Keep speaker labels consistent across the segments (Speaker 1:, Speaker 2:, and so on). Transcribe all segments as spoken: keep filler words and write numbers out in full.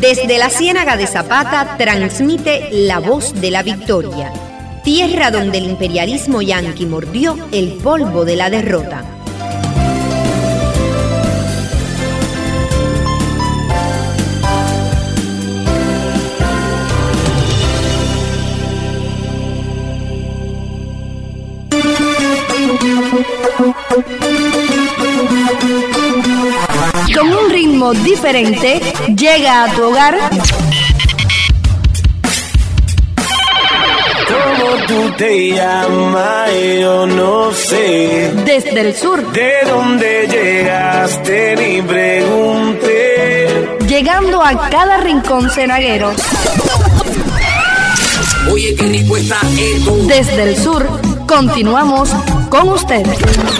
Speaker 1: Desde la Ciénaga de Zapata transmite La Voz de la Victoria, tierra donde el imperialismo yanqui mordió el polvo de la derrota.
Speaker 2: Con un ritmo diferente, llega a tu hogar.
Speaker 3: ¿Cómo tú te llamas? Yo no sé.
Speaker 2: Desde el sur.
Speaker 3: ¿De dónde llegaste? Ni pregunté.
Speaker 2: Llegando a cada rincón cenaguero.
Speaker 4: Oye, qué rico está esto.
Speaker 2: Desde el sur, continuamos con ustedes.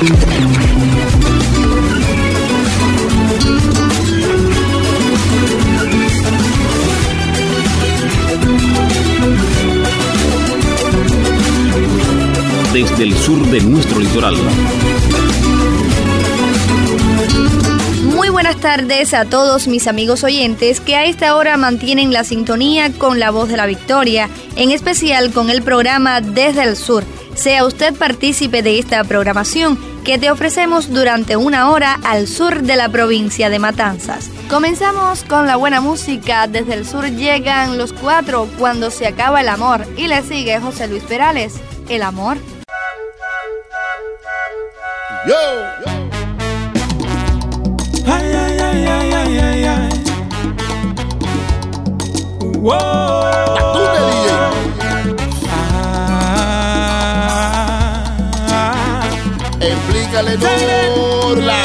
Speaker 5: Desde el sur de nuestro litoral.
Speaker 2: Muy buenas tardes a todos mis amigos oyentes que a esta hora mantienen la sintonía con La Voz de la Victoria, en especial con el programa Desde el Sur. Sea usted partícipe de esta programación que te ofrecemos durante una hora al sur de la provincia de Matanzas. Comenzamos con la buena música. Desde el sur llegan Los Cuatro, Cuando se acaba el amor, y le sigue José Luis Perales, El amor.
Speaker 6: Yo, yo.
Speaker 3: Ay, ay, ay, ay, ay, ay, ay. Wow.
Speaker 6: Tú te D J.
Speaker 3: Ah,
Speaker 6: Explícale, Norla.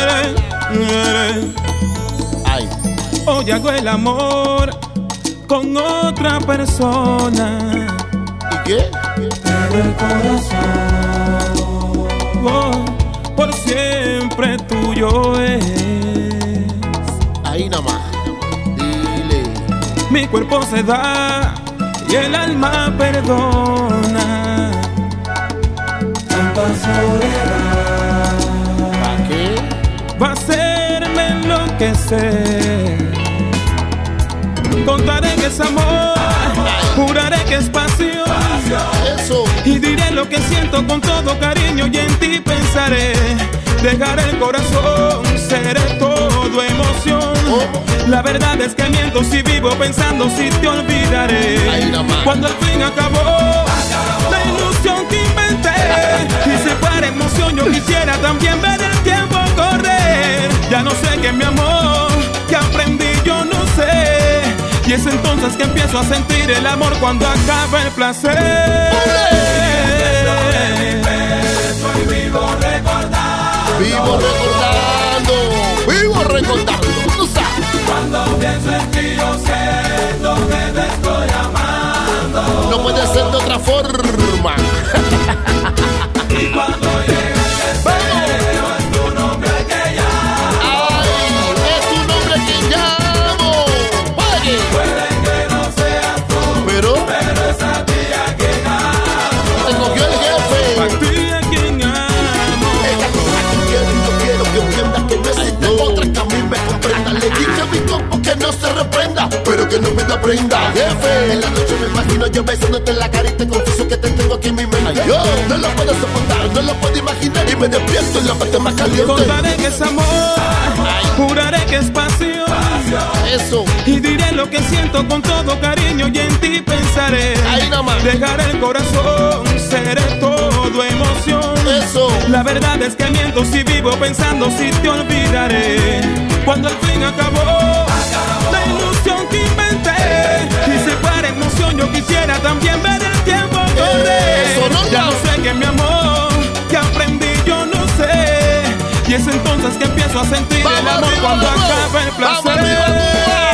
Speaker 6: Ay.
Speaker 3: Hoy hago el amor con otra persona.
Speaker 6: ¿Y qué?
Speaker 3: Pero el corazón, oh, por siempre tuyo es.
Speaker 6: Ahí nada más. Dile.
Speaker 3: Mi cuerpo se da y el alma perdona. Tanta soledad,
Speaker 6: ¿Para qué?
Speaker 3: va a hacerme enloquecer. Contaré que es amor, juraré que es pasión.
Speaker 6: Eso.
Speaker 3: Y diré lo que siento con todo cariño y en ti pensaré. Dejaré el corazón, seré todo emoción.
Speaker 6: Oh.
Speaker 3: La verdad es que miento si vivo pensando si te olvidaré.
Speaker 6: Ahí nada más.
Speaker 3: Cuando al fin acabó, acabó la ilusión que inventé. Y si fuera emoción yo quisiera también ver el tiempo correr. Ya no sé qué mi amor, que aprendí yo no sé. Y es entonces que empiezo a sentir el amor cuando acaba el placer.
Speaker 7: Y vivo recordando,
Speaker 6: Vivo recordando. Vivo recordando. Tú sabes.
Speaker 7: cuando pienso en ti yo siento que te estoy amando.
Speaker 6: No puede ser de otra forma.
Speaker 7: Y cuando llega el deseo es tu nombre que llamo.
Speaker 6: Ay, es tu nombre que llamo. Oye.
Speaker 7: Puede que no seas tú,
Speaker 6: Pero
Speaker 7: pero es a ti a quien amo.
Speaker 6: te cogió el
Speaker 3: A
Speaker 6: jefe.
Speaker 3: ti a quien amo.
Speaker 6: Ella cosa que quiero y yo quiero que entiendas que no existe otra que a mí me comprenda. Le dije a mi cuerpo que no se reprenda, pero que no me da prenda. Jefe, en la noche me imagino yo besándote en la cara y te confieso que te tengo aquí en mi mente. Yo no lo puedo soportar, no lo puedo imaginar y me despierto en la parte más caliente.
Speaker 3: Contaré que es amor, juraré que es pasión.
Speaker 6: Eso,
Speaker 3: Y diré lo que siento con todo cariño y en ti pensaré.
Speaker 6: ahí nada más.
Speaker 3: Dejaré el corazón, seré todo emoción.
Speaker 6: Eso,
Speaker 3: La verdad es que miento si vivo pensando si te olvidaré. Cuando al fin acabó, la ilusión que inventé. Y si fuera emoción yo quisiera también ver el tiempo correr.
Speaker 6: Eso, no,
Speaker 3: Ya
Speaker 6: no.
Speaker 3: no sé que mi amor, que aprendí yo no sé. Y es entonces que empiezo a sentir el
Speaker 6: Vamos
Speaker 3: amor
Speaker 6: arriba,
Speaker 3: cuando
Speaker 6: vamos.
Speaker 3: acaba el
Speaker 6: Vamos
Speaker 3: placer.
Speaker 6: arriba, vamos.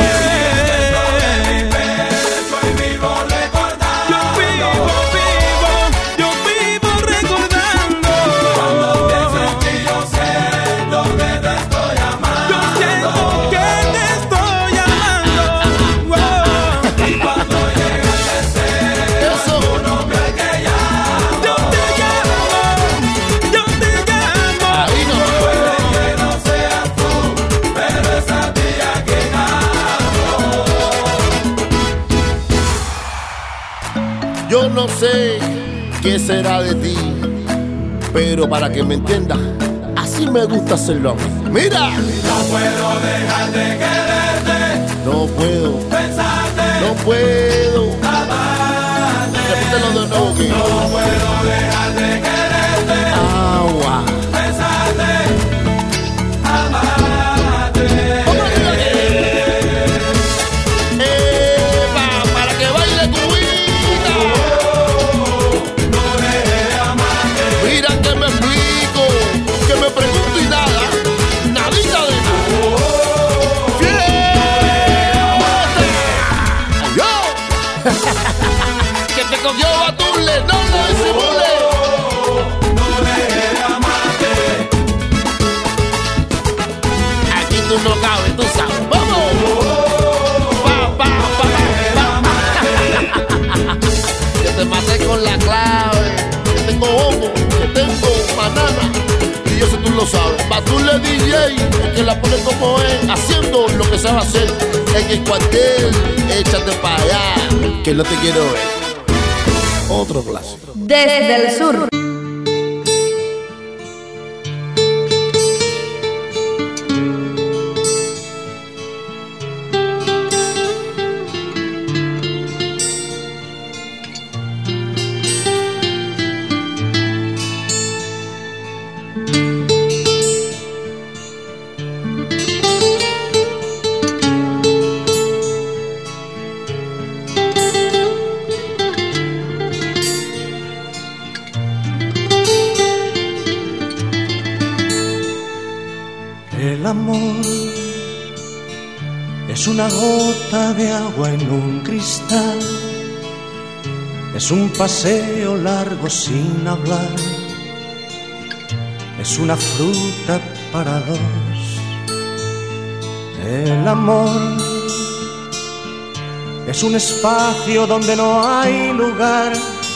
Speaker 7: Y vivo recordando,
Speaker 3: Yo vivo, vivo, yo vivo recordando.
Speaker 7: cuando pienso en ti yo siento que te estoy
Speaker 3: Yo
Speaker 7: amando.
Speaker 3: siento que te estoy amando. Wow.
Speaker 7: Y cuando llega el deseo
Speaker 6: eso.
Speaker 7: tu nombre que llamo.
Speaker 3: Yo te llamo, yo te llamo.
Speaker 6: Ahí no.
Speaker 7: Puede que no seas tú, pero es a ti a quien amo.
Speaker 6: sé qué será de ti, pero para que me entiendas, así me gusta hacerlo a mí. ¡Mira!
Speaker 7: No puedo dejar de quererte.
Speaker 6: No puedo.
Speaker 7: Pensarte.
Speaker 6: No puedo.
Speaker 7: Amarte.
Speaker 6: Repítelo de nuevo. Que...
Speaker 7: No puedo dejar de quererte.
Speaker 6: Agua.
Speaker 7: Pensarte. Amarte.
Speaker 6: ¡Eva! Para que baile cubita.
Speaker 7: No deje de amarte.
Speaker 6: Mira que me explico, que me pregunto y nada, nadita de nada. ¡Fiesta! ¡Yo! Que te cogió Batule, no lo disimule.
Speaker 7: No deje de amarte.
Speaker 6: Aquí tú no cabes, tú sabes. ¡Vamos! Pa, pa, pa, pa, pa. Que te maté con la clave. Que tengo hongo, que tengo banana. Y eso tú lo sabes. Batule D J, el que la pone como es, haciendo lo que sabe hacer. En el cuartel, échate para allá, que no te quiero ver. Otro clásico.
Speaker 2: Desde el sur.
Speaker 8: El amor es una gota de agua en un cristal, es un paseo largo sin hablar, es una fruta para dos. El amor es un espacio donde no hay lugar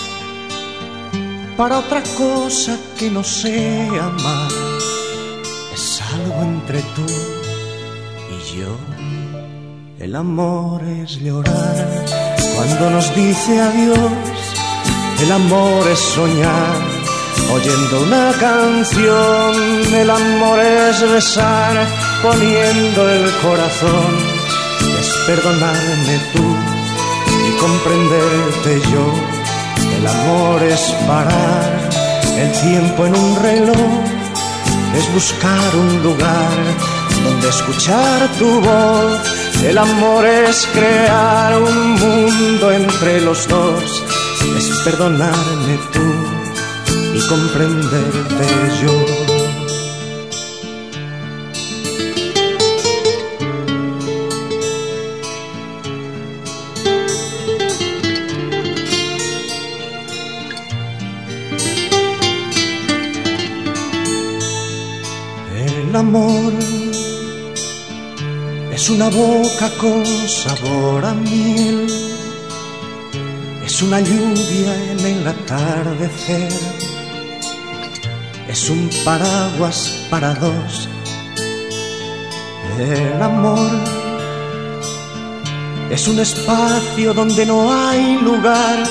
Speaker 8: para otra cosa que no sea amar. Es algo entre tú y yo. El amor es llorar cuando nos dice adiós. El amor es soñar oyendo una canción. El amor es besar poniendo el corazón. Es perdonarme tú y comprenderte yo. El amor es parar el tiempo en un reloj. Es buscar un lugar donde escuchar tu voz. El amor es crear un mundo entre los dos. Es perdonarme tú y comprenderte yo. El amor es una boca con sabor a miel, es una lluvia en el atardecer, es un paraguas para dos. El amor es un espacio donde no hay lugar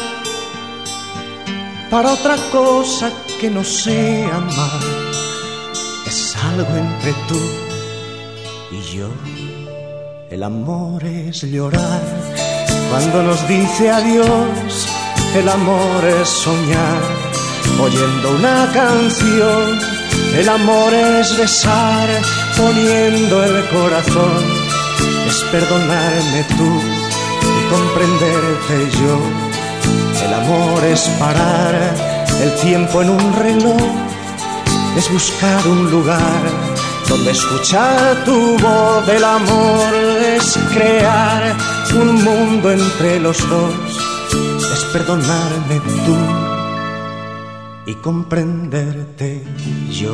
Speaker 8: para otra cosa que no sea amar. Es algo entre tú y yo. El amor es llorar cuando nos dice adiós. El amor es soñar oyendo una canción. El amor es besar poniendo el corazón. Es perdonarme tú y comprenderte yo. El amor es parar el tiempo en un reloj. Es buscar un lugar donde escuchar tu voz. El amor es crear un mundo entre los dos. Es perdonarme tú y comprenderte yo.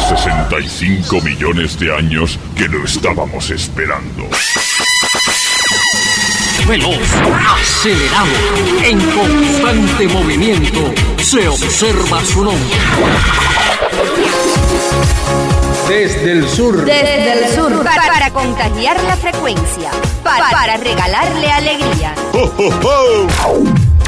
Speaker 9: sesenta y cinco millones de años que lo estábamos esperando.
Speaker 4: Veloz, acelerado, en constante movimiento, se observa su nombre.
Speaker 10: Desde el sur.
Speaker 1: Desde el sur. Para, para contagiar la frecuencia. Para, para regalarle alegría.
Speaker 9: ¡Oh, oh, oh!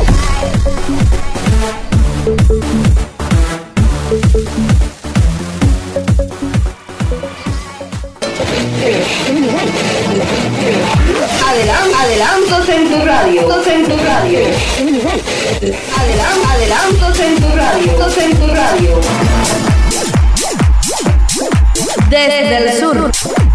Speaker 1: Adelan- adelantos en tu radio. En tu radio. Adelan- adelantos en tu radio. En tu radio. Desde el sur.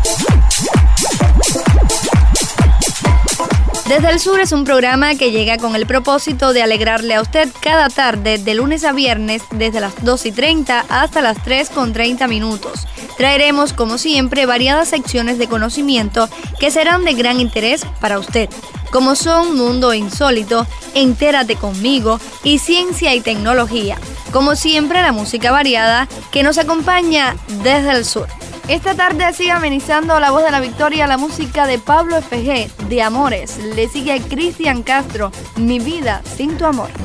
Speaker 2: Desde el Sur es un programa que llega con el propósito de alegrarle a usted cada tarde, de lunes a viernes, desde las dos y treinta hasta las tres con treinta minutos. Traeremos, como siempre, variadas secciones de conocimiento que serán de gran interés para usted, como son Mundo Insólito, Entérate Conmigo y Ciencia y Tecnología. Como siempre, la música variada que nos acompaña desde el sur. Esta tarde sigue amenizando La Voz de la Victoria la música de Pablo F G, de Amores. Le sigue Cristian Castro, Mi vida sin tu amor.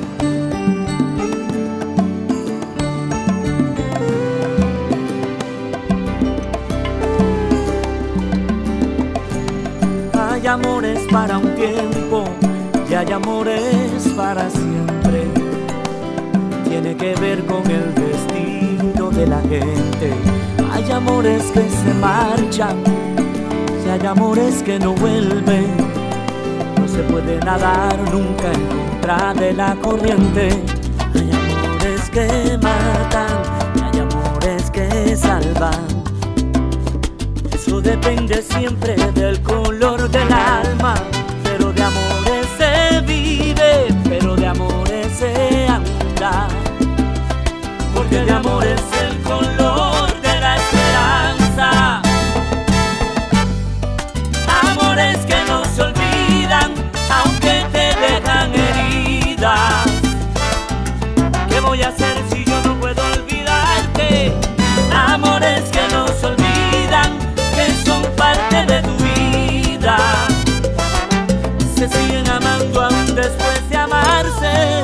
Speaker 11: Hay amores para un tiempo y hay amores para siempre. Tiene que ver con el destino de la gente. Hay amores que se marchan y hay amores que no vuelven. No se puede nadar nunca en contra de la corriente. Hay amores que matan y hay amores que salvan. Eso depende siempre del color del alma. Pero de amores se vive, pero de amores se anda. Porque de amor es el color de la esperanza. Amores que no se olvidan, aunque te dejan heridas. ¿Qué voy a hacer si yo no puedo olvidarte? Amores que no se olvidan, que son parte de tu vida. Se siguen amando aún después de amarse.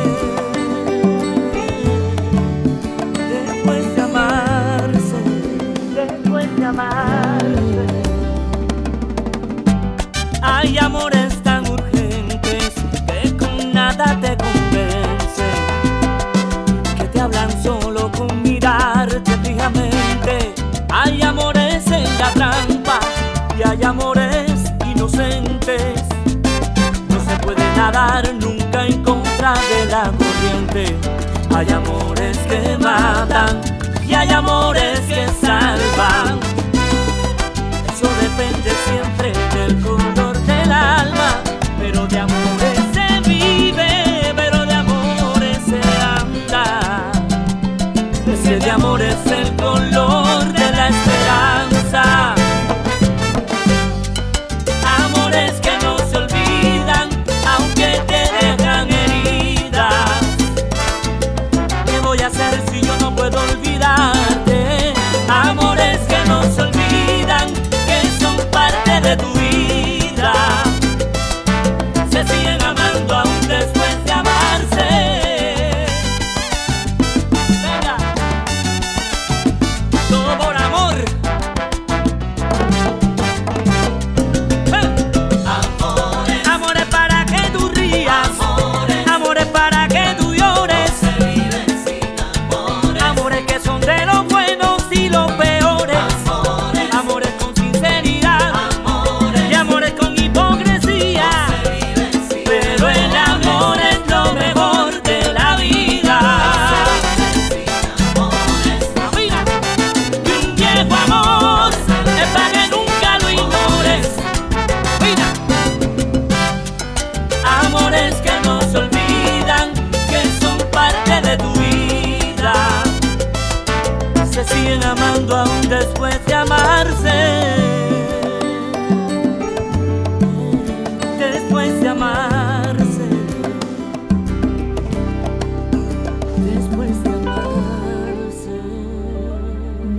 Speaker 11: Hay amores tan urgentes que con nada te convencen, que te hablan solo con mirarte fijamente. Hay amores en la trampa y hay amores inocentes. No se puede nadar nunca en contra de la corriente. Hay amores que matan y hay amores que salvan. Eso depende siempre del color del alma. Pero de amores se vive, pero de amores se anda. Ese de amor es el color de la esperanza. Amores que no se olvidan, aunque te dejan heridas. ¿Qué voy a hacer si yo no puedo olvidarte? Amores que no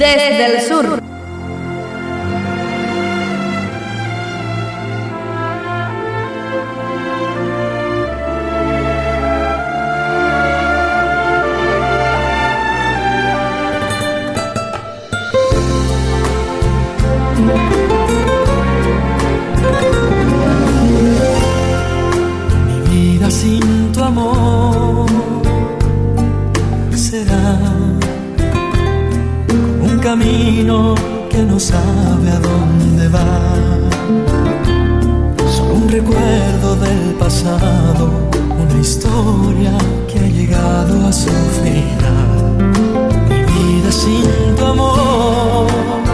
Speaker 2: Desde el Sur.
Speaker 12: Sin tu amor será como un camino que no sabe a dónde va, solo un recuerdo del pasado, una historia que ha llegado a su final. Mi vida sin tu amor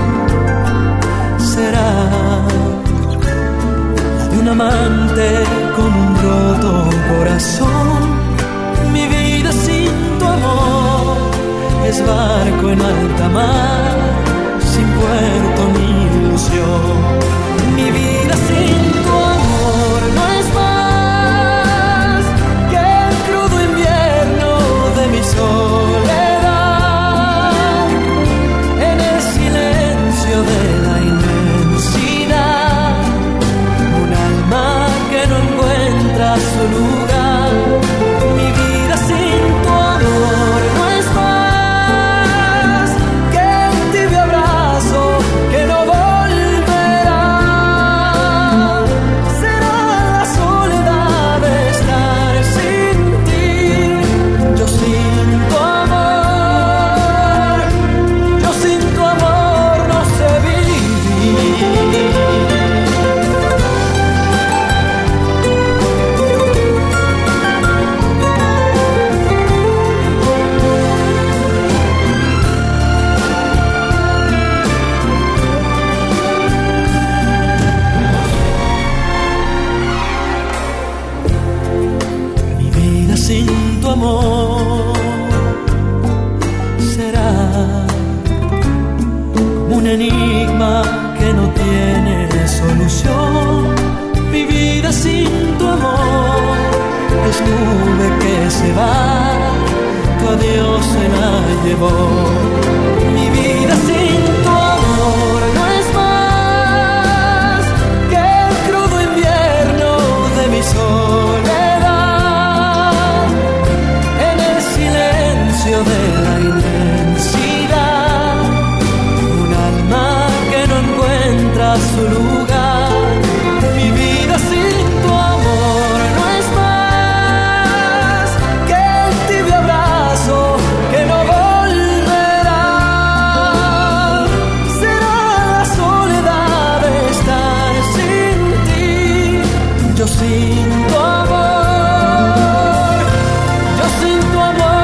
Speaker 12: será la de un amante con un roto corazón. Mi vida sin tu amor es barco en alta mar, sin puerto ni ilusión. Mi vida sin tu amor no es más que el crudo invierno de mi soledad, en el silencio de la inmensidad, un alma que no encuentra su lugar. Mi vida sin tu amor no es más que un tibio abrazo que no volverá. Será la soledad de estar sin ti. Yo sin tu amor, yo sin tu amor no sé vivir. Sin tu amor será como un enigma que no tiene solución. Mi vida sin tu amor es nube que se va, tu adiós se la llevó. Mi vida sin tu amor no es más que el crudo invierno de mi soledad, de la inmensidad, un alma que no encuentra su lugar. Mi vida sin tu amor no es más que el tibio abrazo que no volverá. Será la soledad de estar sin ti. Yo sin tu amor, yo sin tu amor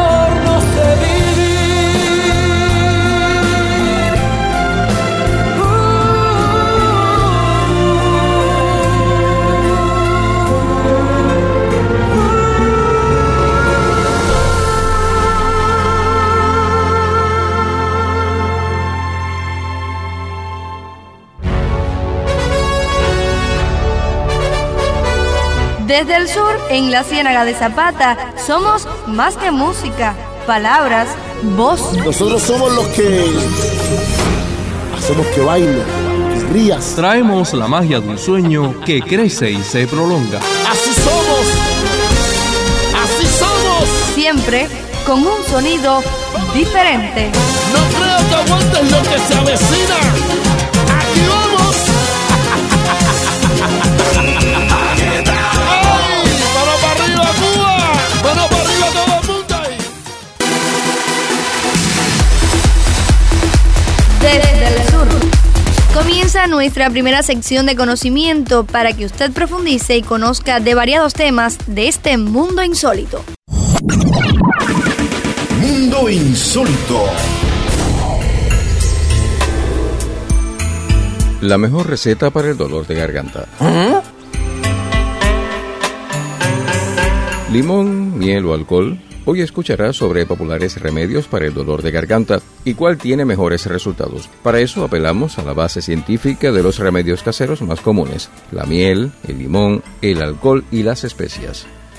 Speaker 2: Desde el sur, en la Ciénaga de Zapata, somos más que música, palabras, voz.
Speaker 6: Nosotros somos los que hacemos que baile, que rías.
Speaker 10: Traemos la magia de un sueño que crece y se prolonga.
Speaker 6: Así somos, así somos.
Speaker 2: Siempre con un sonido diferente.
Speaker 6: No creo que aguantes lo que se avecina. Aquí vamos.
Speaker 2: Desde el sur. Comienza nuestra primera sección de conocimiento para que usted profundice y conozca de variados temas de este mundo insólito.
Speaker 6: Mundo insólito.
Speaker 13: La mejor receta para el dolor de garganta.
Speaker 6: ¿Ah?
Speaker 13: Limón, miel o alcohol. Hoy escucharás sobre populares remedios para el dolor de garganta y cuál tiene mejores resultados. Para eso apelamos a la base científica de los remedios caseros más comunes: la miel, el limón, el alcohol y las especias.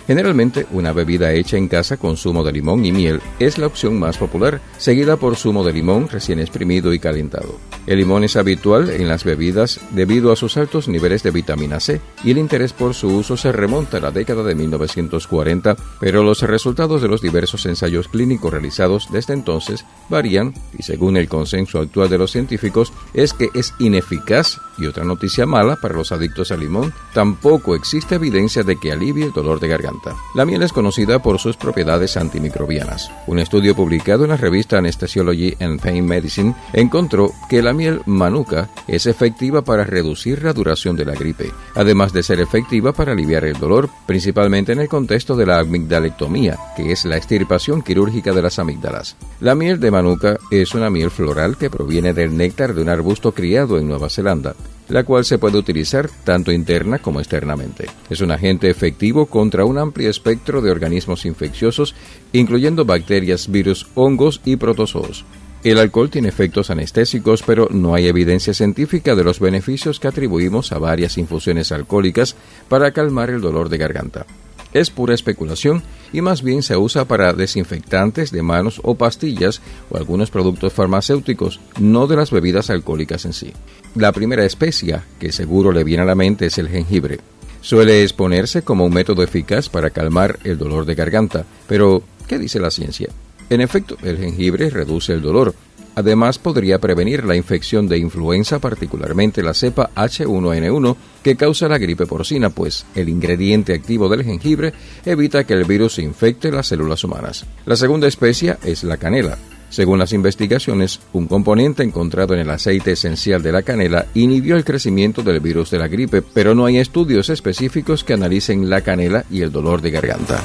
Speaker 13: Generalmente, una bebida hecha en casa con zumo de limón y miel es la opción más popular, seguida por zumo de limón recién exprimido y calentado. El limón es habitual en las bebidas debido a sus altos niveles de vitamina C, y el interés por su uso se remonta a la década de mil novecientos cuarenta, pero los resultados de los diversos ensayos clínicos realizados desde entonces varían, y según el consenso actual de los científicos, es que es ineficaz, y otra noticia mala para los adictos al limón, tampoco existe evidencia de que alivie el dolor de garganta. La miel es conocida por sus propiedades antimicrobianas. Un estudio publicado en la revista Anesthesiology and Pain Medicine encontró que la miel manuka es efectiva para reducir la duración de la gripe, además de ser efectiva para aliviar el dolor, principalmente en el contexto de la amigdalectomía, que es la extirpación quirúrgica de las amígdalas. La miel de manuka es una miel floral que proviene del néctar de un arbusto criado en Nueva Zelanda, la cual se puede utilizar tanto interna como externamente. Es un agente efectivo contra un amplio espectro de organismos infecciosos, incluyendo bacterias, virus, hongos y protozoos. El alcohol tiene efectos anestésicos, pero no hay evidencia científica de los beneficios que atribuimos a varias infusiones alcohólicas para calmar el dolor de garganta. Es pura especulación y más bien se usa para desinfectantes de manos o pastillas o algunos productos farmacéuticos, no de las bebidas alcohólicas en sí. La primera especia que seguro le viene a la mente es el jengibre. Suele exponerse como un método eficaz para calmar el dolor de garganta, pero ¿qué dice la ciencia? En efecto, el jengibre reduce el dolor. Además, podría prevenir la infección de influenza, particularmente la cepa H uno N uno, que causa la gripe porcina, pues el ingrediente activo del jengibre evita que el virus infecte las células humanas. La segunda especia es la canela. Según las investigaciones, un componente encontrado en el aceite esencial de la canela inhibió el crecimiento del virus de la gripe, pero no hay estudios específicos que analicen la canela y el dolor de garganta.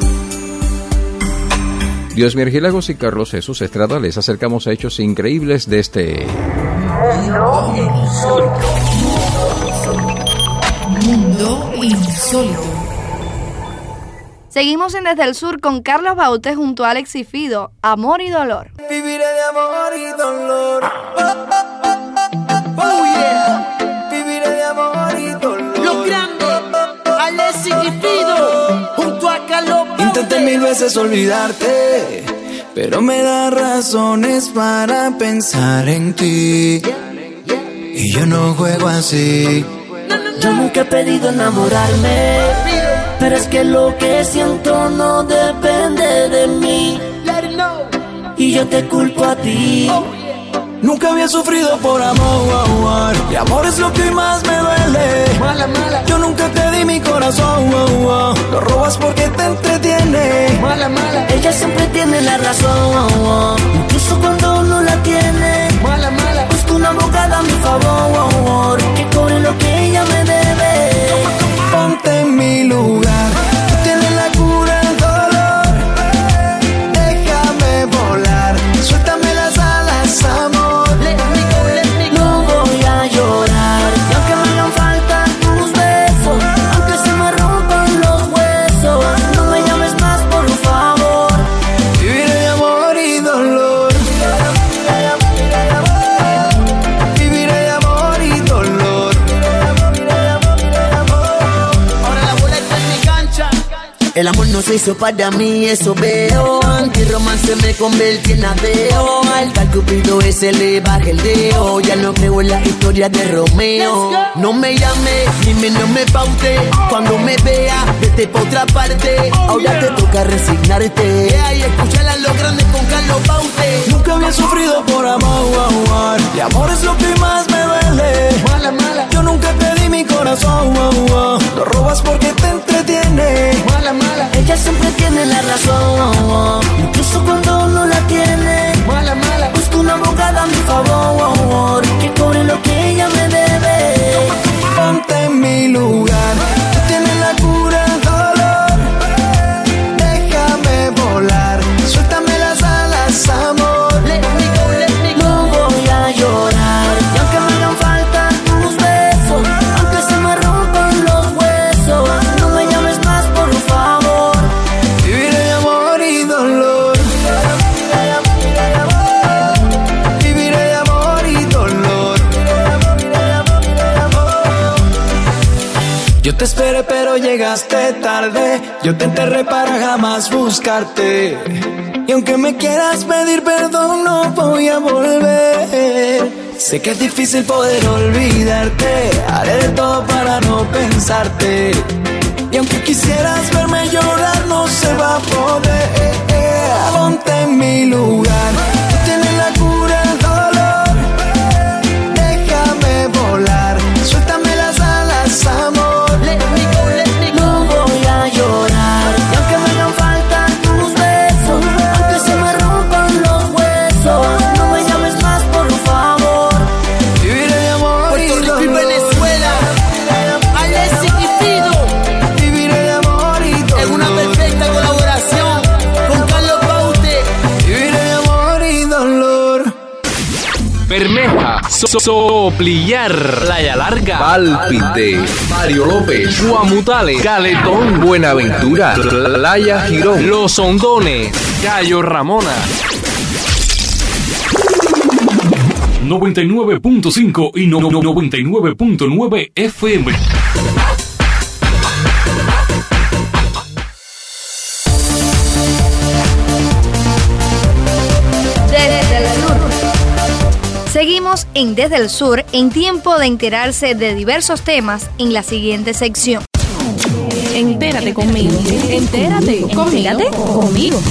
Speaker 13: Dios Mirgilagos y Carlos Jesús Estrada les acercamos a hechos increíbles de este
Speaker 14: Mundo Insólito. Mundo Insólito.
Speaker 2: Seguimos en Desde el Sur con Carlos Baute junto a Alex y Fido, Amor y Dolor.
Speaker 15: Viviré de amor y dolor. Oh yeah. Viviré de amor y dolor.
Speaker 16: Los grandes, Alex y Fido, junto a Carlos Baute.
Speaker 15: Intenté mil veces olvidarte, pero me da razones para pensar en ti. Y yo no juego así.
Speaker 16: Yo nunca he pedido enamorarme, pero es que lo que siento no depende de mí. Y yo te culpo a ti.
Speaker 15: Nunca había sufrido por amor, y amor es lo que más me duele.
Speaker 16: Mala, mala.
Speaker 15: Yo nunca te di mi corazón, lo robas porque te entretiene.
Speaker 16: Mala, mala. Ella siempre tiene la razón, incluso cuando no la tiene. Mala, mala. Busco una abogada a mi favor, que cobre lo que ella me debe.
Speaker 15: Ponte en mi lugar, tú tienes la cura del dolor. Déjame volar, suéltame las alas, amor.
Speaker 16: No voy a llorar, y aunque me hagan falta tus besos, aunque se me rompan los huesos, no me llames más, por favor.
Speaker 15: Viviré de amor y dolor. Viviré de amor y dolor.
Speaker 16: Ahora la bola está en mi cancha. El amor no se hizo para mí, eso veo. Antirromance me convertí en ateo. Al tal Cupido ese le baja el dedo. Ya no creo en la historia de Romeo. No me llame, ni me no me paute. Cuando me vea, vete pa' otra parte. Ahora te toca resignarte. Y escucharla los grandes con Carlos Baute.
Speaker 15: Nunca había sufrido por amor, y amor es lo que más me duele.
Speaker 16: Mala, mala.
Speaker 15: Yo nunca te di mi corazón, lo robas porque te entretiene.
Speaker 16: Mala, mala. Ella siempre tiene la razón, incluso cuando no la tiene. Mala, mala. Busco una abogada a mi favor, que cobre lo que ella me debe.
Speaker 15: Ponte en mi lugar, tú tienes la cura del dolor. Déjame volar, suéltame las alas, amor.
Speaker 16: Let me go, let me go. No voy a llorar, y aunque me hagan falta tus besos, aunque se me rompan los huesos, no me llames más, por favor.
Speaker 15: Viviré de amor y dolor. Viviré de amor y dolor. Yo te esperé pero pero llegaste tarde. Yo te enterré para jamás buscarte. Y aunque me quieras pedir perdón, no voy a volver. Sé que es difícil poder olvidarte. Haré de todo para no pensarte. Y aunque quisieras verme llorar, no se va a poder. Ponte en mi lugar. Tú tienes la cura del dolor. Déjame volar. Suéltame las alas, amor. Let me go, let me go. No voy a llorar. Y aunque me hagan falta tus besos, aunque se me rompan los huesos, no me llames más, por favor. Viviré de amor. Puerto Rico y Venezuela. Alexis y Fido. Viviré de amor y dolor. En una perfecta colaboración con Carlos Baute. Viviré de amor y dolor.
Speaker 10: Bermeja, so Soplillar, Playa Larga, Pálpite, Mario López, Guamutales, Caletón, Buenaventura, Playa Girón, Los Hondones, Cayo Ramona.
Speaker 17: noventa y nueve punto cinco y no, no, noventa y nueve punto nueve F M.
Speaker 2: Desde el sur. Seguimos en Desde el Sur, en tiempo de enterarse de diversos temas en la siguiente sección.
Speaker 18: Entérate conmigo. Entérate conmigo. Entérate conmigo.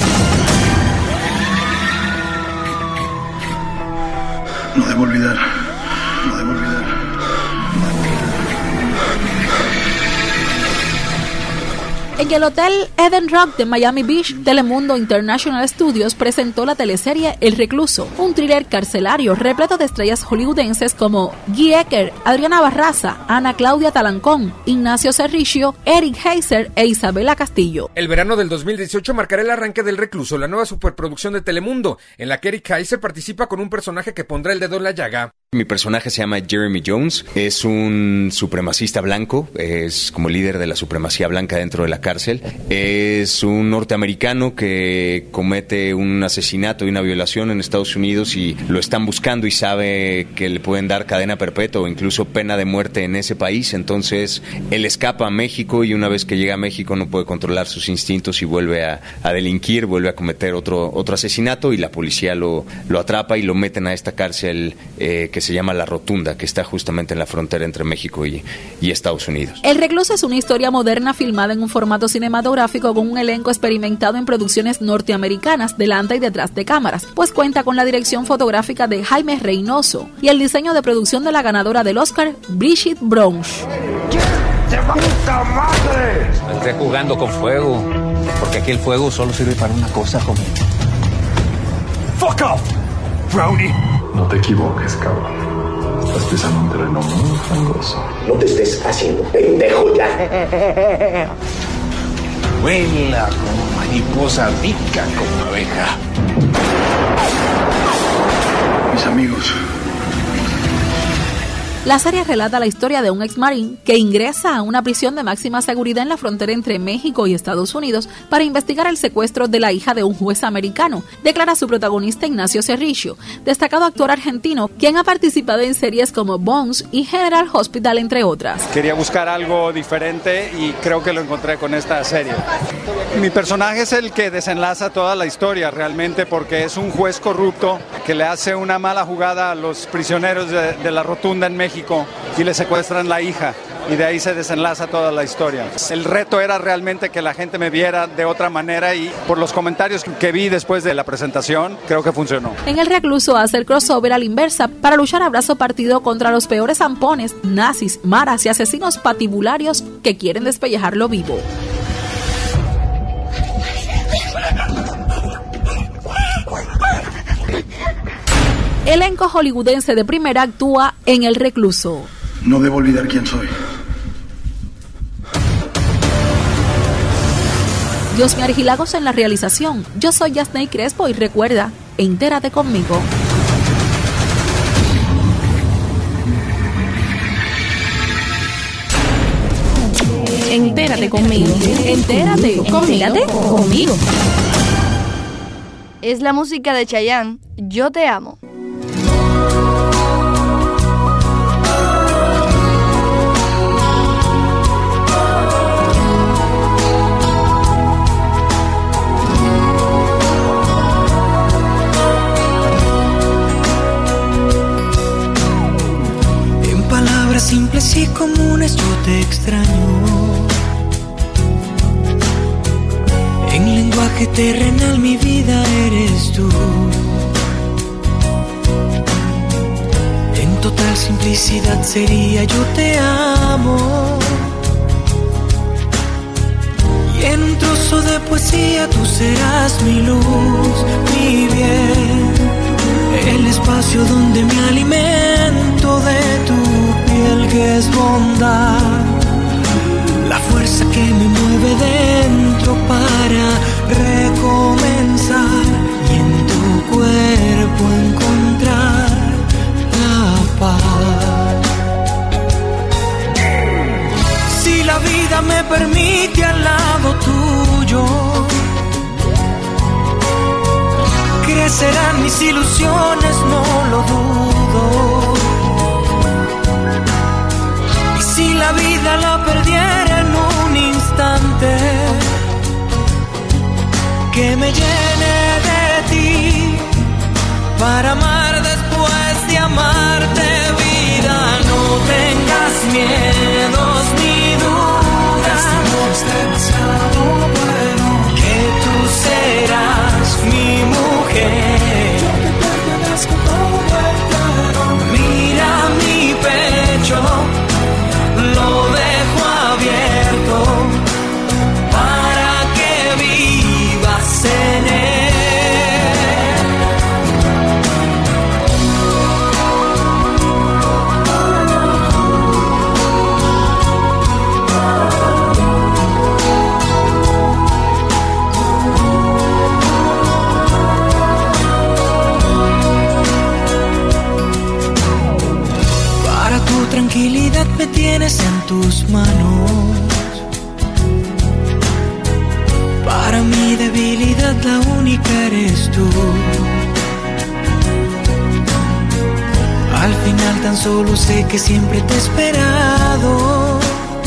Speaker 19: No debo olvidar. No debo olvidar.
Speaker 18: En el Hotel Eden Rock de Miami Beach, Telemundo International Studios presentó la teleserie El Recluso, un thriller carcelario repleto de estrellas hollywoodenses como Guy Ecker, Adriana Barraza, Ana Claudia Talancón, Ignacio Cerricio, Eric Heiser e Isabela Castillo.
Speaker 20: El verano del dos mil dieciocho marcará el arranque del Recluso, la nueva superproducción de Telemundo, en la que Eric Heiser participa con un personaje que pondrá el dedo en la llaga.
Speaker 21: Mi personaje se llama Jeremy Jones, es un supremacista blanco, es como líder de la supremacía blanca dentro de la cárcel, es un norteamericano que comete un asesinato y una violación en Estados Unidos y lo están buscando y sabe que le pueden dar cadena perpetua o incluso pena de muerte en ese país, entonces él escapa a México y una vez que llega a México no puede controlar sus instintos y vuelve a, a delinquir, vuelve a cometer otro, otro asesinato y la policía lo, lo atrapa y lo meten a esta cárcel eh, que se llama La Rotunda, que está justamente en la frontera entre México y, y Estados Unidos.
Speaker 18: El Recluso es una historia moderna filmada en un formato cinematográfico con un elenco experimentado en producciones norteamericanas delante y detrás de cámaras, pues cuenta con la dirección fotográfica de Jaime Reynoso y el diseño de producción de la ganadora del Oscar, Bridget Brown.
Speaker 22: ¡Puta madre! No estés jugando con fuego, porque aquí el fuego solo sirve para una cosa, joven.
Speaker 19: ¡Fuck off, Brownie! No te equivoques, cabrón. Estás pisando un terreno muy fangoso.
Speaker 23: No te estés haciendo pendejo ya.
Speaker 22: Vuela como mariposa, pica como abeja.
Speaker 19: Mis amigos.
Speaker 18: La serie relata la historia de un ex-marín que ingresa a una prisión de máxima seguridad en la frontera entre México y Estados Unidos para investigar el secuestro de la hija de un juez americano, declara su protagonista Ignacio Cerricio, destacado actor argentino, quien ha participado en series como Bones y General Hospital, entre otras.
Speaker 24: Quería buscar algo diferente y creo que lo encontré con esta serie. Mi personaje es el que desenlaza toda la historia realmente, porque es un juez corrupto que le hace una mala jugada a los prisioneros de, de la Rotunda en México y le secuestran la hija y de ahí se desenlaza toda la historia. El reto era realmente que la gente me viera de otra manera y por los comentarios que vi después de la presentación creo que funcionó.
Speaker 18: En El Recluso hace el crossover a la inversa para luchar a brazo partido contra los peores zampones, nazis, maras y asesinos patibularios que quieren despellejarlo vivo. Elenco hollywoodense de primera actúa en El Recluso.
Speaker 19: No debo olvidar quién soy.
Speaker 18: Diosmi Argilagos en la realización. Yo soy Yasney Crespo y recuerda, entérate conmigo. Entérate conmigo. Entérate conmigo. Entérate conmigo.
Speaker 2: Es la música de Chayanne, Yo Te Amo.
Speaker 12: te extraño. En lenguaje terrenal mi vida eres tú. En total simplicidad sería yo te amo. Y en un trozo de poesía tú serás mi luz, mi bien. El espacio donde me alimento de tu piel que es bondad. La fuerza que me mueve dentro para recomenzar. Y en tu cuerpo encontrar la paz. Si la vida me permite al lado tuyo, crecerán mis ilusiones, no lo dudo. Y si la vida la perdiera en un instante, que me llene de ti, para amar después de amarte, vida. No tengas miedos ni dudas, es demasiado bueno, que tú serás mi mujer. Yo te pertenezco todo entero. Mira mi pecho, lo dejo abierto para que vivas en él. Tranquilidad me tienes en tus manos. Para mi debilidad la única eres tú. Al final tan solo sé que siempre te he esperado.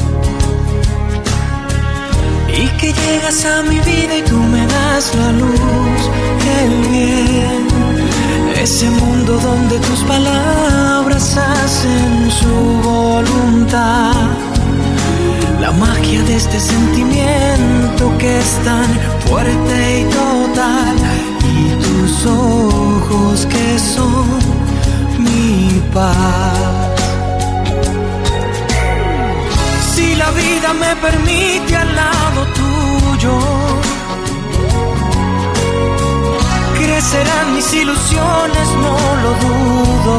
Speaker 12: Y que llegas a mi vida y tú me das la luz, el bien. Ese mundo donde tus palabras hacen su voluntad. La magia de este sentimiento que es tan fuerte y total. Y tus ojos que son mi paz. Si la vida me permite al lado tuyo, crecerán mis ilusiones, no lo dudo.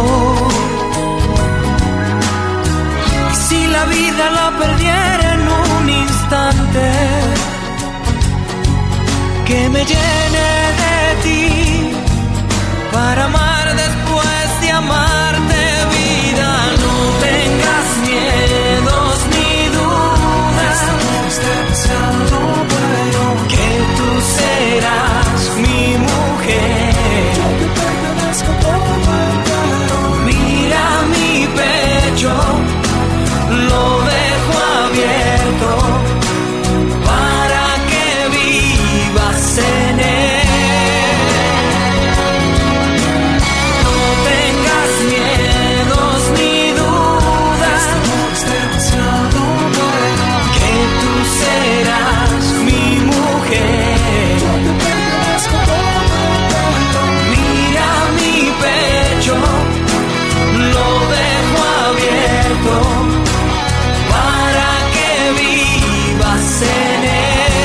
Speaker 12: Y si la vida la perdiera en un instante, que me llene de ti, para amar después de amarte, vida. No tengas miedos ni dudas, es demasiado bueno, que tú serás mi mujer. Yo te pertenezco todo entero. Mira mi pecho, lo dejo abierto para que vivas en él. No tengas miedos ni dudas, es demasiado bueno, que tú serás mi mujer. Yo te pertenezco todo entero. Mira mi pecho, lo dejo abierto para que vivas en él.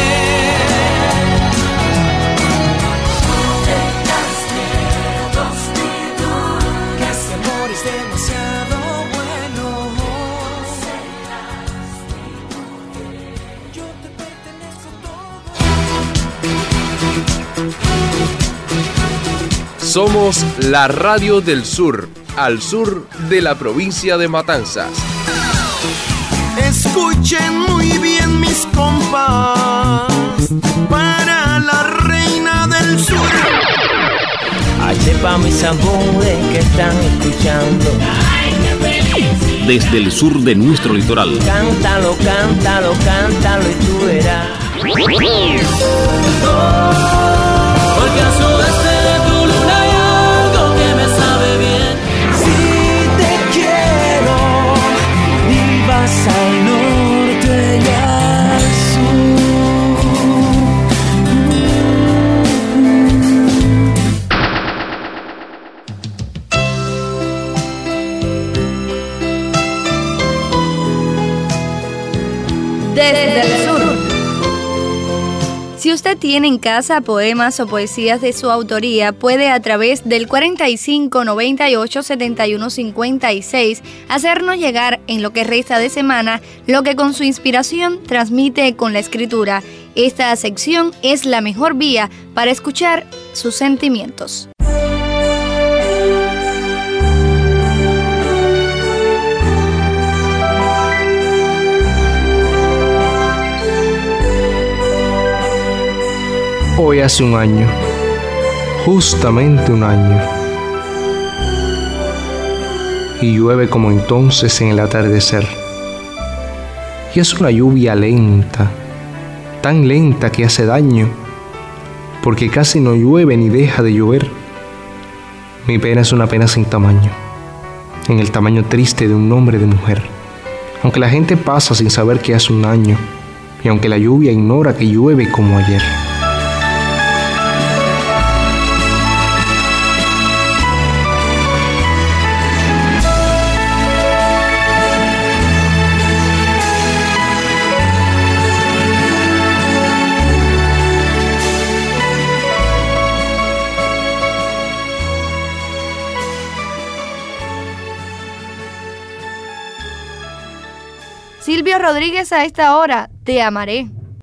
Speaker 12: No tengas miedos ni dudas, que este amor es demasiado bueno. Yo te pertenezco todo.
Speaker 10: Somos la Radio del Sur, al sur de la provincia de Matanzas.
Speaker 3: Escuchen muy bien mis compas, para la reina del sur.
Speaker 5: H pa' mis amores que están escuchando.
Speaker 17: Desde el sur de nuestro litoral.
Speaker 5: Cántalo, cántalo, cántalo y tú verás. Porque al sudeste de tu luna hay algo que me sabe bien.
Speaker 12: Si te quiero y vas a no
Speaker 2: usted tiene en casa poemas o poesías de su autoría, puede a través del cuarenta y cinco, noventa y ocho, setenta y uno, cincuenta y seis hacernos llegar en lo que resta de semana lo que con su inspiración transmite con la escritura. Esta sección es la mejor vía para escuchar sus sentimientos.
Speaker 4: Hoy hace un año, justamente un año, y llueve como entonces en el atardecer. Y es una lluvia lenta, tan lenta que hace daño, porque casi no llueve ni deja de llover. Mi pena es una pena sin tamaño, en el tamaño triste de un nombre de mujer. Aunque la gente pasa sin saber que hace un año, y aunque la lluvia ignora que llueve como ayer.
Speaker 2: Silvio Rodríguez a esta hora, Te amaré.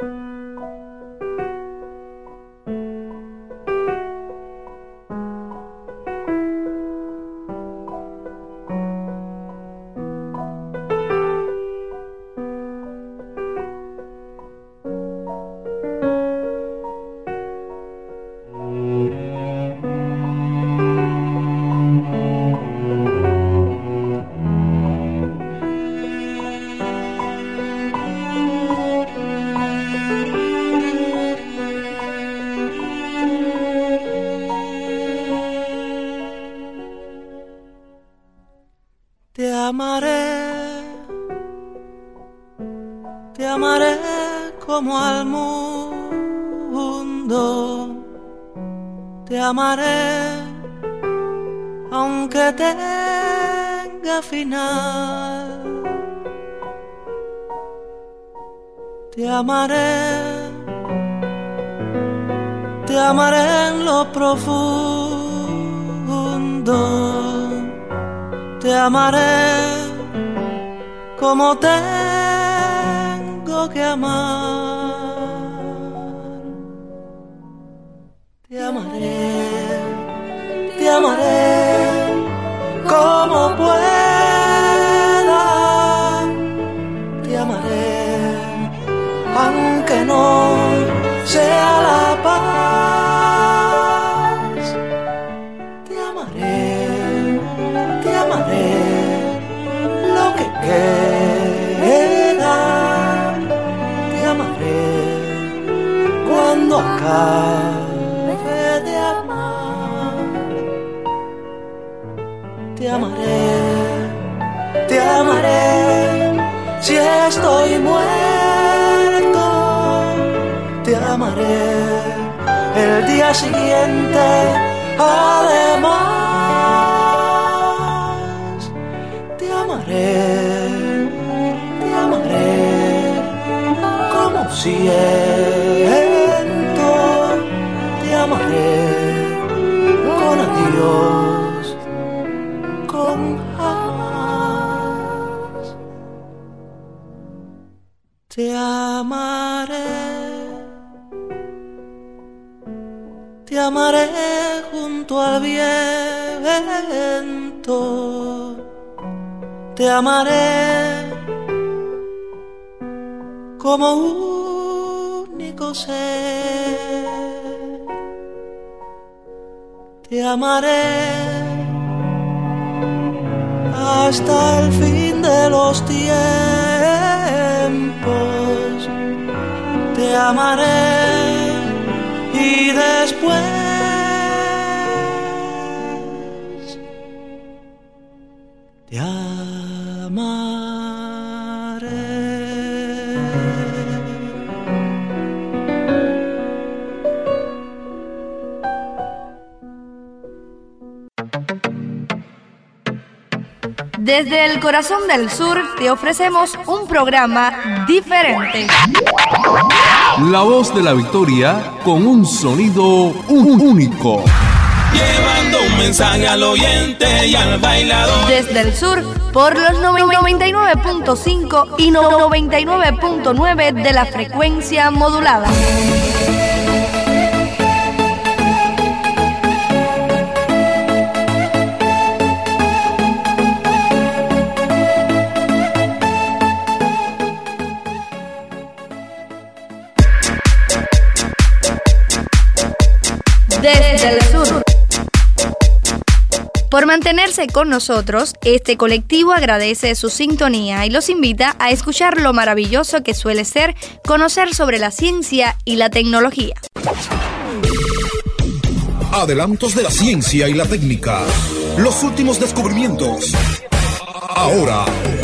Speaker 15: Te amaré, te amaré como al mundo, te amaré aunque tenga final, te amaré, te amaré en lo profundo. Te amaré como tengo que amar. Te amaré, te amaré como pueda. Te amaré aunque no sea la paz. Te amaré. Te amaré lo que queda, te amaré cuando acabe de amar. Te amaré, te amaré si estoy muerto. Te amaré el día siguiente, además. Te amaré como siento, te amaré con adiós, con jamás. Te amaré, te amaré junto al viento. Te amaré como único ser. Te amaré hasta el fin de los tiempos. Te amaré y después te amaré.
Speaker 2: Desde el corazón del sur te ofrecemos un programa diferente.
Speaker 1: La voz de la victoria con un sonido único.
Speaker 5: Llevando un mensaje al oyente y al bailador.
Speaker 2: Desde el sur, por los noventa y nueve punto cinco y noventa y nueve punto nueve de la frecuencia modulada. Desde el sur. Por mantenerse con nosotros, este colectivo agradece su sintonía y los invita a escuchar lo maravilloso que suele ser conocer sobre la ciencia y la tecnología.
Speaker 7: Adelantos de la ciencia y la técnica. Los últimos descubrimientos. Ahora.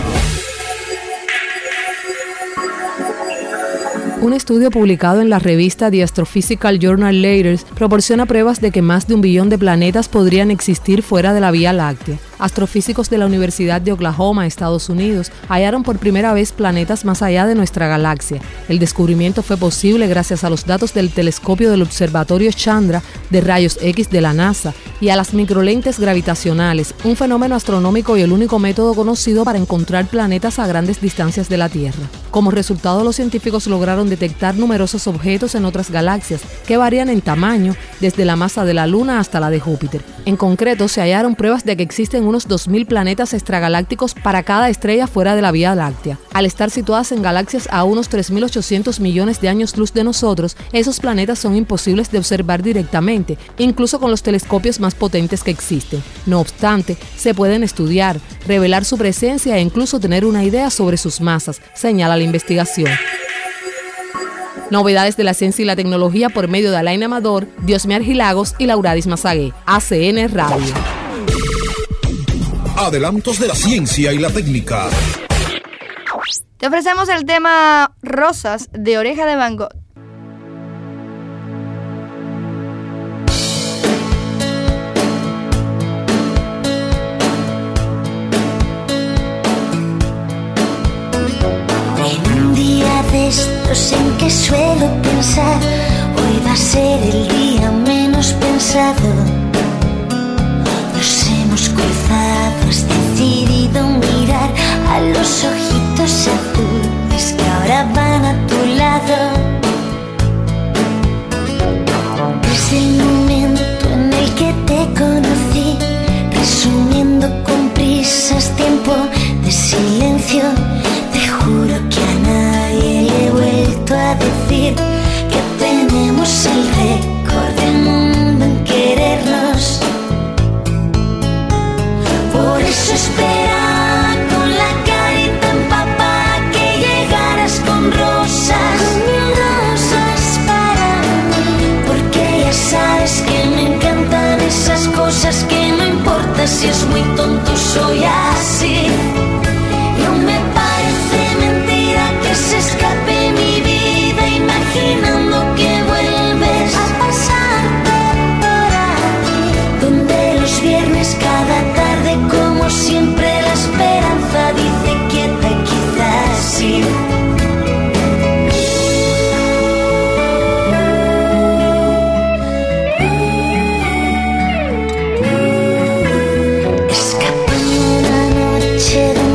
Speaker 8: Un estudio publicado en la revista The Astrophysical Journal Letters proporciona pruebas de que más de un billón de planetas podrían existir fuera de la Vía Láctea. Astrofísicos de la Universidad de Oklahoma, Estados Unidos, hallaron por primera vez planetas más allá de nuestra galaxia. El descubrimiento fue posible gracias a los datos del telescopio del Observatorio Chandra de rayos X de la NASA y a las microlentes gravitacionales, un fenómeno astronómico y el único método conocido para encontrar planetas a grandes distancias de la Tierra. Como resultado, los científicos lograron detectar numerosos objetos en otras galaxias que varían en tamaño desde la masa de la Luna hasta la de Júpiter. En concreto, se hallaron pruebas de que existen unos dos mil planetas extragalácticos para cada estrella fuera de la Vía Láctea. Al estar situadas en galaxias a unos tres mil ochocientos millones de años luz de nosotros, esos planetas son imposibles de observar directamente, incluso con los telescopios más potentes que existen. No obstante, se pueden estudiar, revelar su presencia e incluso tener una idea sobre sus masas, señala la investigación. Novedades de la ciencia y la tecnología por medio de Alain Amador, Diosme Argilagos y Lauradis Mazagué. A C N Radio.
Speaker 7: Adelantos de la ciencia y la técnica.
Speaker 2: Te ofrecemos el tema Rosas de Oreja de Van Gogh.
Speaker 9: En un día de estos en que suelo pensar, hoy va a ser el día menos pensado. Nos hemos cruzado, has decidido mirar a los ojitos azules que ahora van a tu lado. Desde el momento en el que te conocí, resumiendo con prisas tiempo de silencio, te juro que a nadie le he vuelto a decir que tenemos el récord del mundo en querernos. Por eso esperaba con la carita empapada que llegaras con rosas, con mil rosas para mí. Porque ya sabes que me encantan esas cosas que no importa si es muy tonto, soy así. No me parece mentira que se escape mi vida imaginando que vuelves a pasarte por aquí, donde los viernes cada tarde como siempre la esperanza dice quieta, quizás sí. Escapando una noche de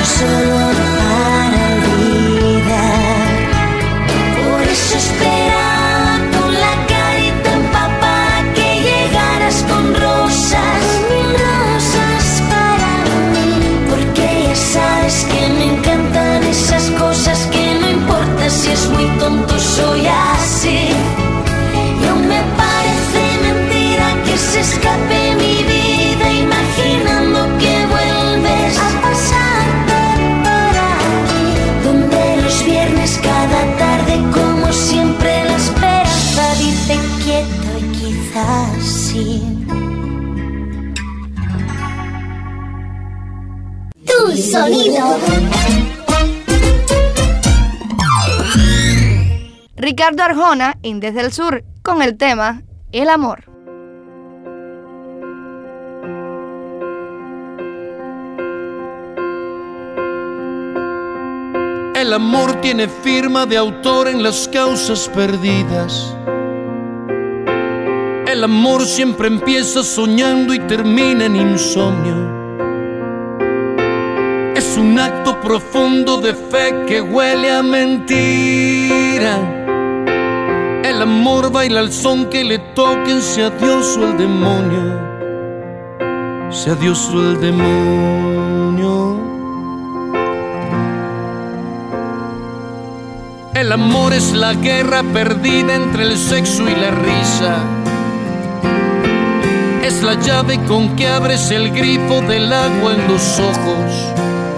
Speaker 9: solo para olvidar. Por eso esperaba con la carita empapada que llegaras con rosas, mil rosas para mí. Porque ya sabes que me encantan esas cosas que no importa si es muy tonto, soy así. Y aún me parece mentira que se escape mi vida imaginando que vuelves a pasar por aquí, donde los viernes cada tarde como siempre la esperanza dice quieto y quizás sí.
Speaker 6: Tu sonido.
Speaker 2: Ricardo Arjona en Desde el Sur con el tema El Amor.
Speaker 3: El amor tiene firma de autor en las causas perdidas. El amor siempre empieza soñando y termina en insomnio. Es un acto profundo de fe que huele a mentira. El amor baila al son que le toquen, sea Dios o el demonio, sea Dios o el demonio. El amor es la guerra perdida entre el sexo y la risa. Es la llave con que abres el grifo del agua en los ojos.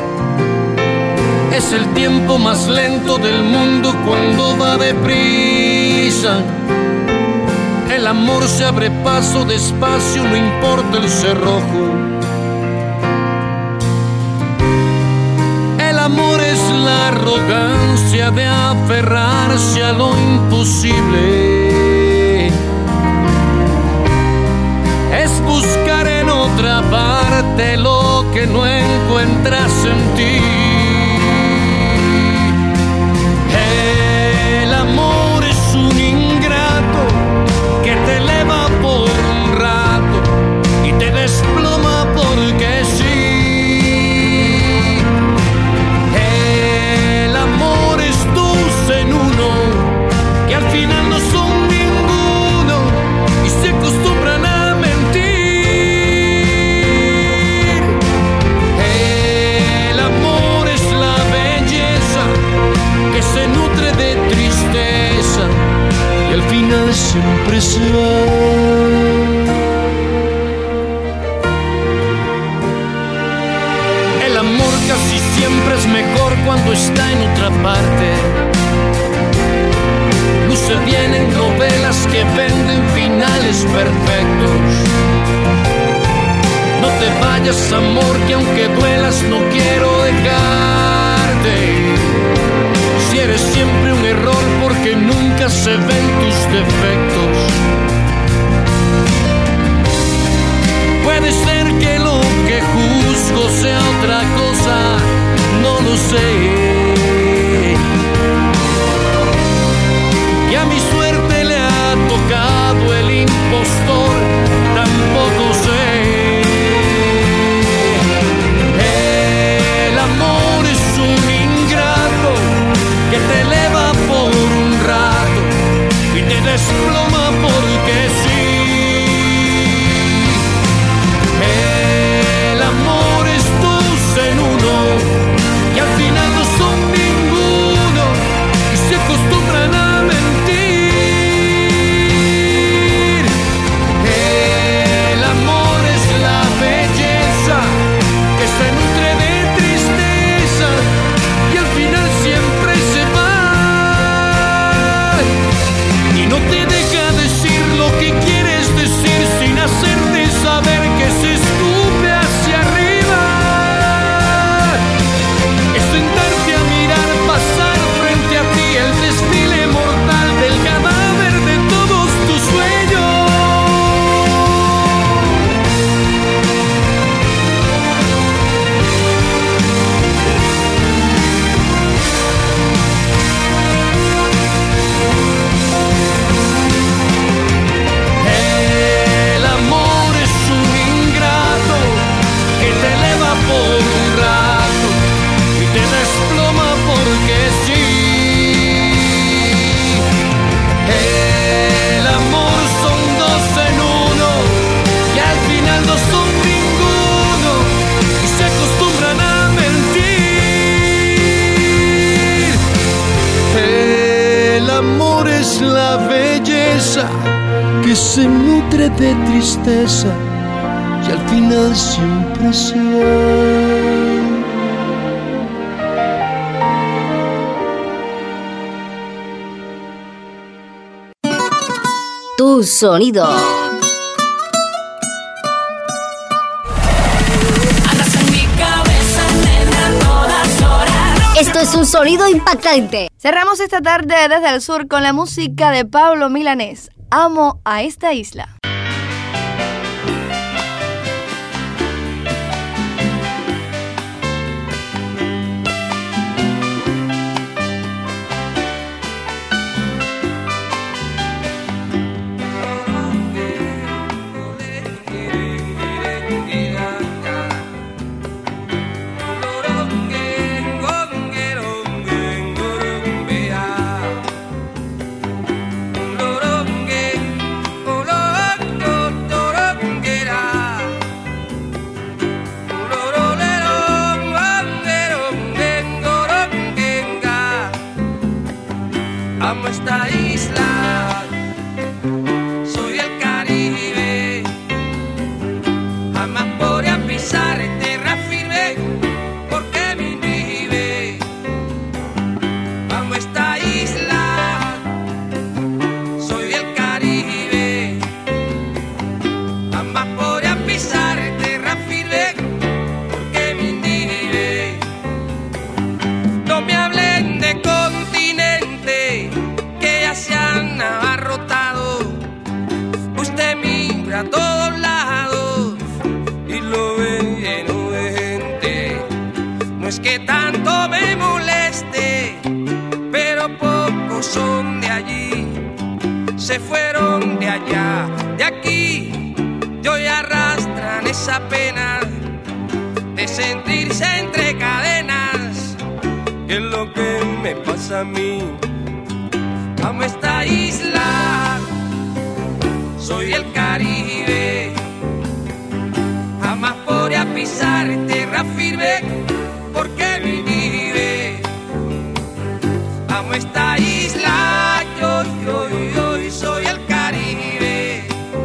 Speaker 3: Es el tiempo más lento del mundo cuando va deprisa. El amor se abre paso despacio, no importa el cerrojo. El amor es la arrogancia de aferrarse a lo imposible. Es buscar en otra parte lo que no encuentras en ti. El amor es un ingrato que te eleva por un rato y te desploma porque sí. El amor es dos en uno, que al final no son ninguno y se acostumbran a mentir. El amor es la belleza que se nutre de tristeza y al final siempre se va. El amor casi siempre es mejor cuando está en otra parte. Luce bien en novelas que venden finales perfectos. No te vayas, amor, que aunque duelas no quiero dejarte. Si eres siempre un error porque nunca se ven tus defectos. Puede ser que lo que juzgo sea otra cosa, no lo sé. Que a mi suerte le ha tocado el impostor, tampoco sé. El amor es un ingrato que te eleva por un rato y te desploma porque sí. El amor es dos en uno, y al final no no son ninguno y se acostumbran a mentir. El amor es la belleza que se nutre de tristeza y al final siempre se va.
Speaker 6: Tu sonido. Esto es un sonido impactante.
Speaker 2: Cerramos esta tarde desde el sur con la música de Pablo Milanés. Amo a esta isla.
Speaker 3: Amo esta isla, soy el Caribe, jamás podría pisar tierra firme porque me inhibe. Amo esta isla, soy el Caribe, jamás podría pisar tierra firme porque me inhibe. No me hablen de continente que ya se han abarrotado. Usted mira a todos lados y lo ve lleno de gente. No es que tanto me moleste, pero pocos son de allí, se fueron de allá, de aquí, y hoy arrastran esa pena de sentirse entre cadenas, que es lo que me pasa a mí. Amo esta isla, soy el Caribe, jamás podría pisar tierra firme porque me inhibe. Amo esta isla, yo, yo, yo, soy el Caribe,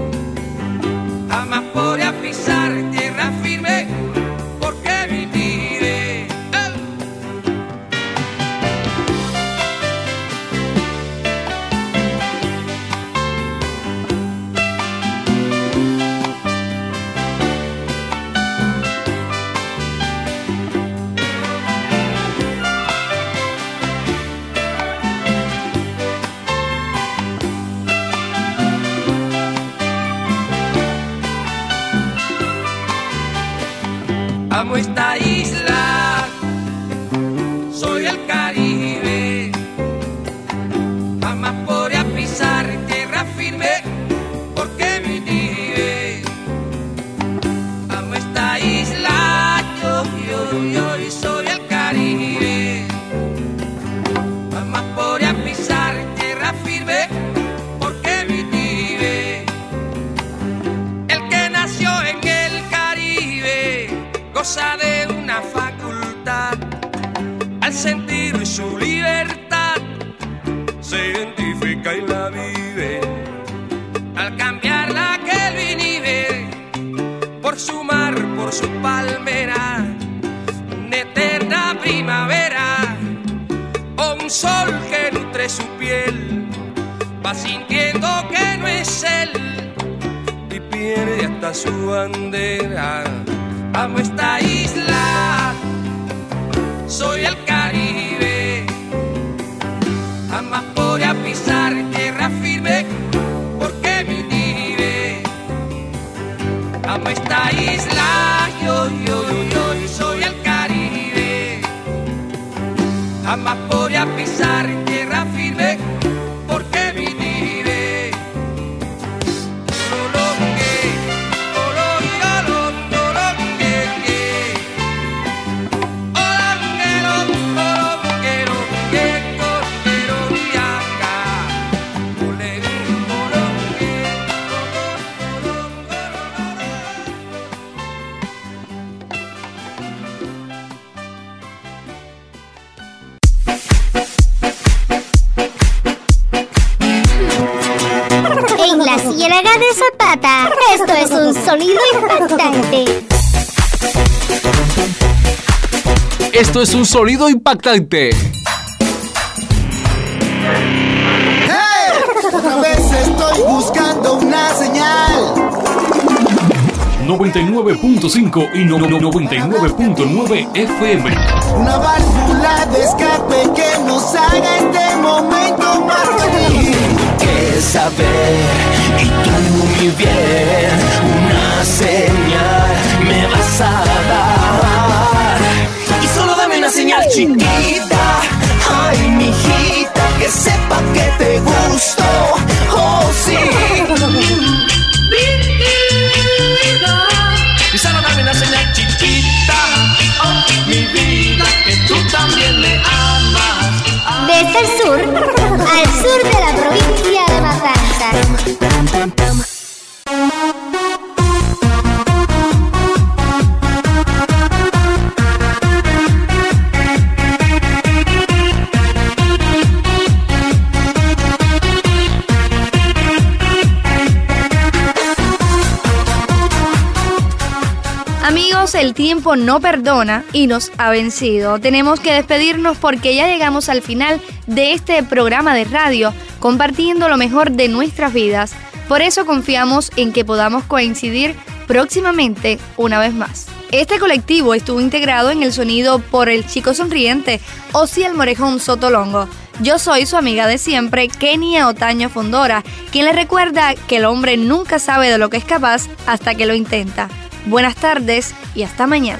Speaker 3: jamás podría pisar tierra firme porque me inhibe. Amo esta isla, soy el Caribe, jamás podría pisar tierra firme porque me inhibe. Amo esta isla, yo, yo, yo, y soy el Caribe, jamás podría pisar tierra firme porque me inhibe. El que nació en el Caribe goza de una facultad, al sentir su libertad se identifica y la vive, al cambiar la que lo inhibe por su mar, por su palmera, una eterna primavera o un sol que nutre su piel, va sintiendo que no es él y pierde hasta su bandera. Amo esta isla, soy el Caribe, jamás podría pisar tierra firme porque me inhibe. Amo esta isla, yo, yo, yo, yo, soy el Caribe, jamás podría pisar tierra firme porque me inhibe.
Speaker 6: Ciénaga de Zapata. Esto es un sonido impactante.
Speaker 1: Esto es un sonido impactante.
Speaker 15: ¡Hey! Otra vez estoy buscando una señal.
Speaker 17: noventa y nueve punto cinco y no, no, noventa y nueve punto nueve F M.
Speaker 15: Una válvula de escape que nos haga este momento más feliz.
Speaker 12: Que saber y tú mi bien, una señal me vas a dar. Y solo dame una señal chiquita, ay mijita, que sepa que te gusto, oh sí. Y solo dame una señal chiquita, oh mi vida, que tú también me amas.
Speaker 6: Desde el sur, al sur de la provincia de Matanzas.
Speaker 2: Amigos, el tiempo no perdona y nos ha vencido. Tenemos que despedirnos porque ya llegamos al final de este programa de radio, compartiendo lo mejor de nuestras vidas. Por eso confiamos en que podamos coincidir próximamente una vez más. Este colectivo estuvo integrado en el sonido por el chico sonriente Osiel Morejón Sotolongo. Yo soy su amiga de siempre, Kenia Otaño Fondora, quien les recuerda que el hombre nunca sabe de lo que es capaz hasta que lo intenta. Buenas tardes y hasta mañana.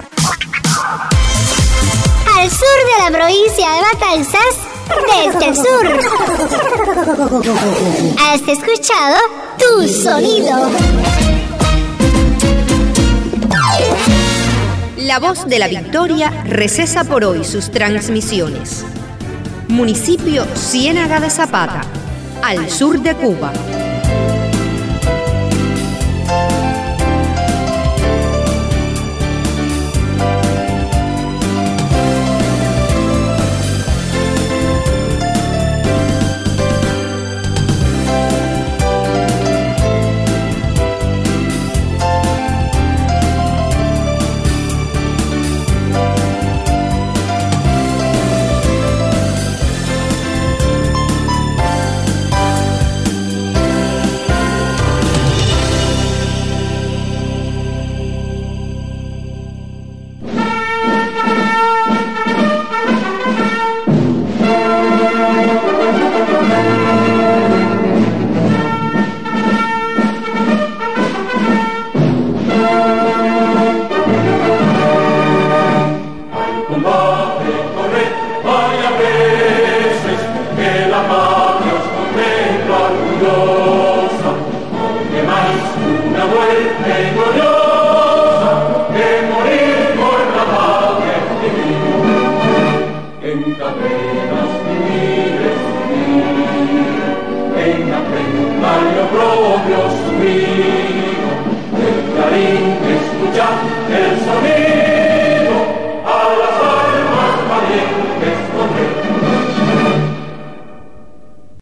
Speaker 6: Al sur de la provincia de Matanzas, desde el sur. Has escuchado Tu Sonido.
Speaker 11: La Voz de la Victoria recesa por hoy sus transmisiones. Municipio Ciénaga de Zapata, al sur de Cuba.
Speaker 12: El sonido